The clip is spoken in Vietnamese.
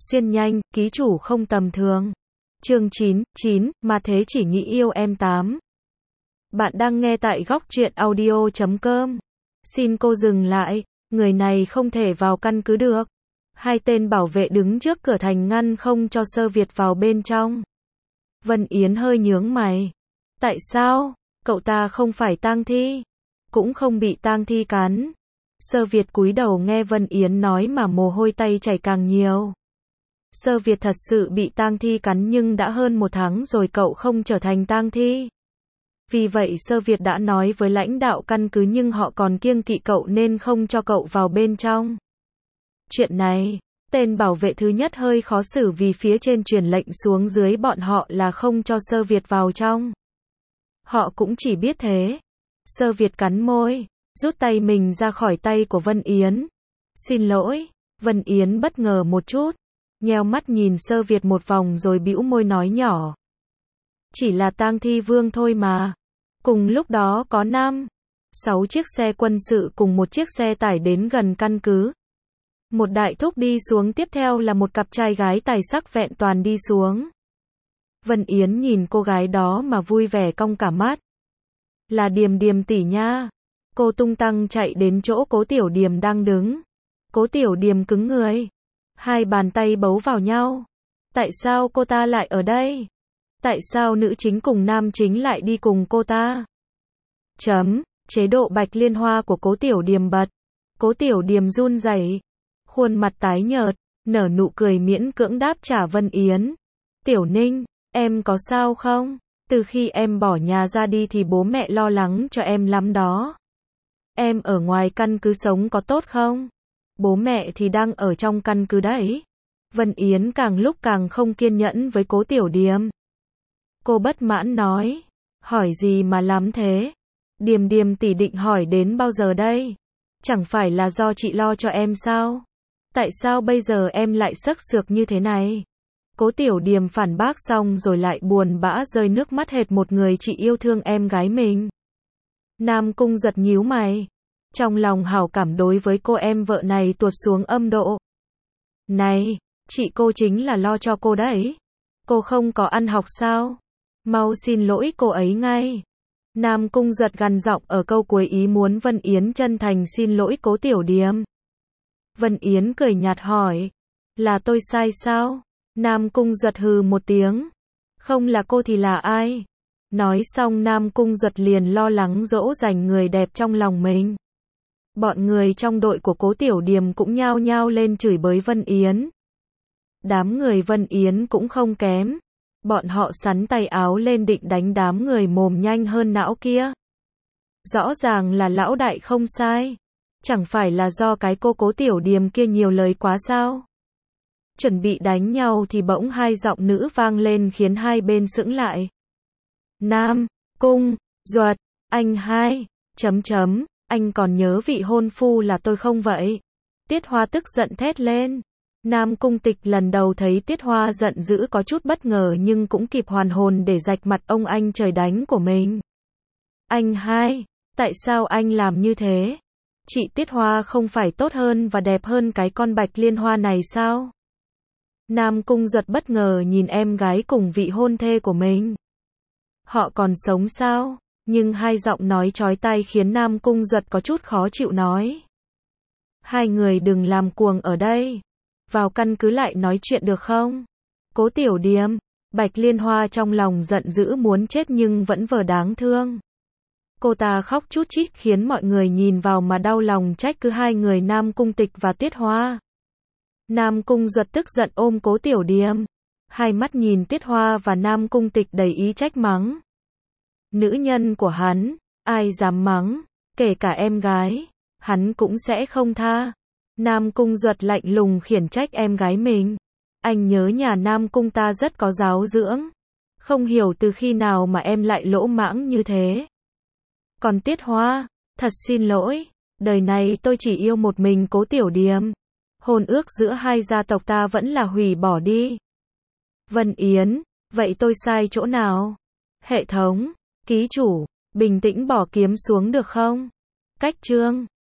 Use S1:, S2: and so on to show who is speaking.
S1: Xuyên nhanh, ký chủ không tầm thường. Chương 9, mà thế chỉ nghĩ yêu em 8. Bạn đang nghe tại góc truyện audio.com. Xin cô dừng lại, người này không thể vào căn cứ được. Hai tên bảo vệ đứng trước cửa thành ngăn không cho Sơ Việt vào bên trong. Vân Yến hơi nhướng mày. Tại sao? Cậu ta không phải tang thi, cũng không bị tang thi cắn. Sơ Việt cúi đầu nghe Vân Yến nói mà mồ hôi tay chảy càng nhiều. Sơ Việt thật sự bị tang thi cắn nhưng đã hơn 1 tháng rồi cậu không trở thành tang thi. Vì vậy Sơ Việt đã nói với lãnh đạo căn cứ nhưng họ còn kiêng kỵ cậu nên không cho cậu vào bên trong. Chuyện này, tên bảo vệ thứ nhất hơi khó xử vì phía trên truyền lệnh xuống dưới bọn họ là không cho Sơ Việt vào trong. Họ cũng chỉ biết thế. Sơ Việt cắn môi, rút tay mình ra khỏi tay của Vân Yến. Xin lỗi. Vân Yến bất ngờ một chút, nheo mắt nhìn Sơ Việt một vòng rồi bĩu môi nói nhỏ. Chỉ là tang thi vương thôi mà. Cùng lúc đó có 5-6 chiếc xe quân sự cùng một chiếc xe tải đến gần căn cứ. Một đại thúc đi xuống, tiếp theo là một cặp trai gái tài sắc vẹn toàn đi xuống. Vân Yến nhìn cô gái đó mà vui vẻ cong cả mắt. Là Điềm Điềm tỷ nha. Cô tung tăng chạy đến chỗ Cố Tiểu Điềm đang đứng. Cố Tiểu Điềm cứng người. Hai bàn tay bấu vào nhau. Tại sao cô ta lại ở đây? Tại sao nữ chính cùng nam chính lại đi cùng cô ta? Chế độ Bạch Liên Hoa của Cố Tiểu Điềm bật. Cố Tiểu Điềm run rẩy, khuôn mặt tái nhợt, nở nụ cười miễn cưỡng đáp trả Vân Yến. Tiểu Ninh, em có sao không? Từ khi em bỏ nhà ra đi thì bố mẹ lo lắng cho em lắm đó. Em ở ngoài căn cứ sống có tốt không? Bố mẹ thì đang ở trong căn cứ đấy. Vân Yến càng lúc càng không kiên nhẫn với Cố Tiểu Điềm. Cô bất mãn nói. Hỏi gì mà lắm thế? Điềm Điềm tỷ định hỏi đến bao giờ đây? Chẳng phải là do chị lo cho em sao? Tại sao bây giờ em lại sấc sược như thế này? Cố Tiểu Điềm phản bác xong rồi lại buồn bã rơi nước mắt hệt một người chị yêu thương em gái mình. Nam Cung Giật nhíu mày. Trong lòng hảo cảm đối với cô em vợ này tuột xuống âm độ. Này, chị cô chính là lo cho cô đấy. Cô không có ăn học sao? Mau xin lỗi cô ấy ngay. Nam Cung Giật gằn giọng ở câu cuối ý muốn Vân Yến chân thành xin lỗi Cố Tiểu Điềm. Vân Yến cười nhạt hỏi. Là tôi sai sao? Nam Cung Giật hừ một tiếng. Không là cô thì là ai? Nói xong Nam Cung Giật liền lo lắng dỗ dành người đẹp trong lòng mình. Bọn người trong đội của Cố Tiểu Điềm cũng nhao nhao lên chửi bới Vân Yến. Đám người Vân Yến cũng không kém. Bọn họ sắn tay áo lên định đánh đám người mồm nhanh hơn não kia. Rõ ràng là lão đại không sai. Chẳng phải là do cái cô Cố Tiểu Điềm kia nhiều lời quá sao? Chuẩn bị đánh nhau thì bỗng hai giọng nữ vang lên khiến hai bên sững lại. Nam Cung Duật, anh hai, anh còn nhớ vị hôn phu là tôi không vậy? Tiết Hoa tức giận thét lên. Nam Cung Tịch lần đầu thấy Tiết Hoa giận dữ có chút bất ngờ nhưng cũng kịp hoàn hồn để rạch mặt ông anh trời đánh của mình. Anh hai, tại sao anh làm như thế? Chị Tiết Hoa không phải tốt hơn và đẹp hơn cái con Bạch Liên Hoa này sao? Nam Cung Duật bất ngờ nhìn em gái cùng vị hôn thê của mình. Họ còn sống sao? Nhưng hai giọng nói chói tai khiến Nam Cung Duật có chút khó chịu nói. Hai người đừng làm cuồng ở đây. Vào căn cứ lại nói chuyện được không? Cố Tiểu Điềm, Bạch Liên Hoa trong lòng giận dữ muốn chết nhưng vẫn vờ đáng thương. Cô ta khóc chút chít khiến mọi người nhìn vào mà đau lòng trách cứ hai người Nam Cung Tịch và Tiết Hoa. Nam Cung Duật tức giận ôm Cố Tiểu Điềm. Hai mắt nhìn Tiết Hoa và Nam Cung Tịch đầy ý trách mắng. Nữ nhân của hắn, ai dám mắng, kể cả em gái, hắn cũng sẽ không tha. Nam Cung Duật lạnh lùng khiển trách em gái mình. Anh nhớ nhà Nam Cung ta rất có giáo dưỡng. Không hiểu từ khi nào mà em lại lỗ mãng như thế. Còn Tiết Hoa, thật xin lỗi, đời này tôi chỉ yêu một mình Cố Tiểu Điềm. Hôn ước giữa hai gia tộc ta vẫn là hủy bỏ đi. Vân Yến, vậy tôi sai chỗ nào? Hệ thống, ký chủ, bình tĩnh bỏ kiếm xuống được không? Cách chương